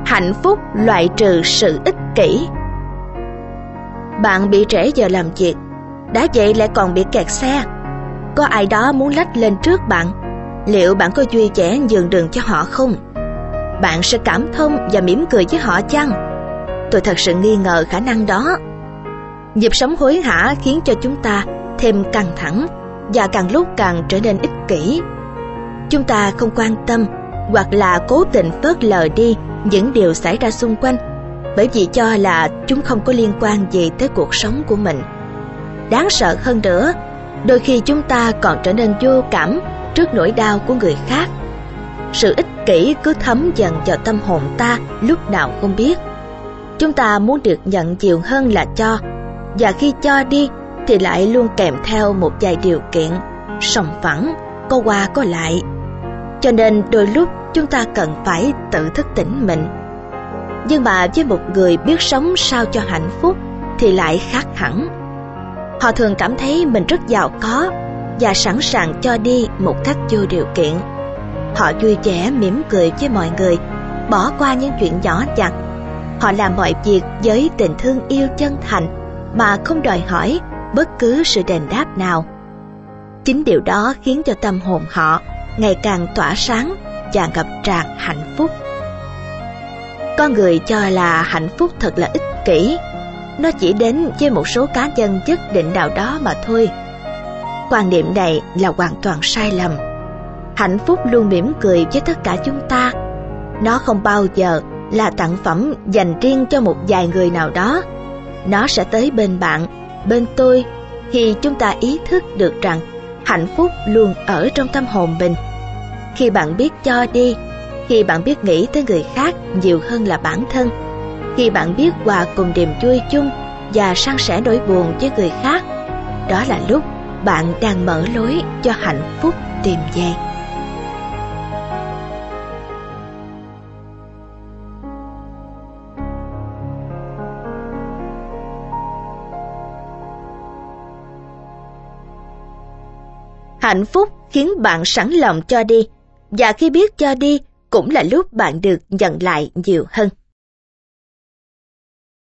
Hạnh phúc loại trừ sự ích kỷ. Bạn bị trễ giờ làm việc, đã vậy lại còn bị kẹt xe. Có ai đó muốn lách lên trước bạn, liệu bạn có vui vẻ nhường đường cho họ không? Bạn sẽ cảm thông và mỉm cười với họ chăng? Tôi thật sự nghi ngờ khả năng đó. Nhịp sống hối hả khiến cho chúng ta thêm căng thẳng và càng lúc càng trở nên ích kỷ. Chúng ta không quan tâm hoặc là cố tình phớt lờ đi những điều xảy ra xung quanh bởi vì cho là chúng không có liên quan gì tới cuộc sống của mình. Đáng sợ hơn nữa, đôi khi chúng ta còn trở nên vô cảm trước nỗi đau của người khác. Sự ích kỷ cứ thấm dần vào tâm hồn ta lúc nào không biết. Chúng ta muốn được nhận nhiều hơn là cho, và khi cho đi thì lại luôn kèm theo một vài điều kiện, sòng phẳng, có qua có lại. Cho nên đôi lúc chúng ta cần phải tự thức tỉnh mình. Nhưng mà với một người biết sống sao cho hạnh phúc thì lại khác hẳn. Họ thường cảm thấy mình rất giàu có và sẵn sàng cho đi một cách vô điều kiện. Họ vui vẻ mỉm cười với mọi người, bỏ qua những chuyện nhỏ nhặt. Họ làm mọi việc với tình thương yêu chân thành mà không đòi hỏi bất cứ sự đền đáp nào. Chính điều đó khiến cho tâm hồn họ ngày càng tỏa sáng và ngập tràn hạnh phúc. Có người cho là hạnh phúc thật là ích kỷ, nó chỉ đến với một số cá nhân nhất định nào đó mà thôi. Quan niệm này là hoàn toàn sai lầm. Hạnh phúc luôn mỉm cười với tất cả chúng ta. Nó không bao giờ là tặng phẩm dành riêng cho một vài người nào đó. Nó sẽ tới bên bạn, bên tôi khi chúng ta ý thức được rằng hạnh phúc luôn ở trong tâm hồn mình. Khi bạn biết cho đi, khi bạn biết nghĩ tới người khác nhiều hơn là bản thân, khi bạn biết hòa cùng niềm vui chung và san sẻ nỗi buồn với người khác, đó là lúc bạn đang mở lối cho hạnh phúc tìm về. Hạnh phúc khiến bạn sẵn lòng cho đi, và khi biết cho đi cũng là lúc bạn được nhận lại nhiều hơn.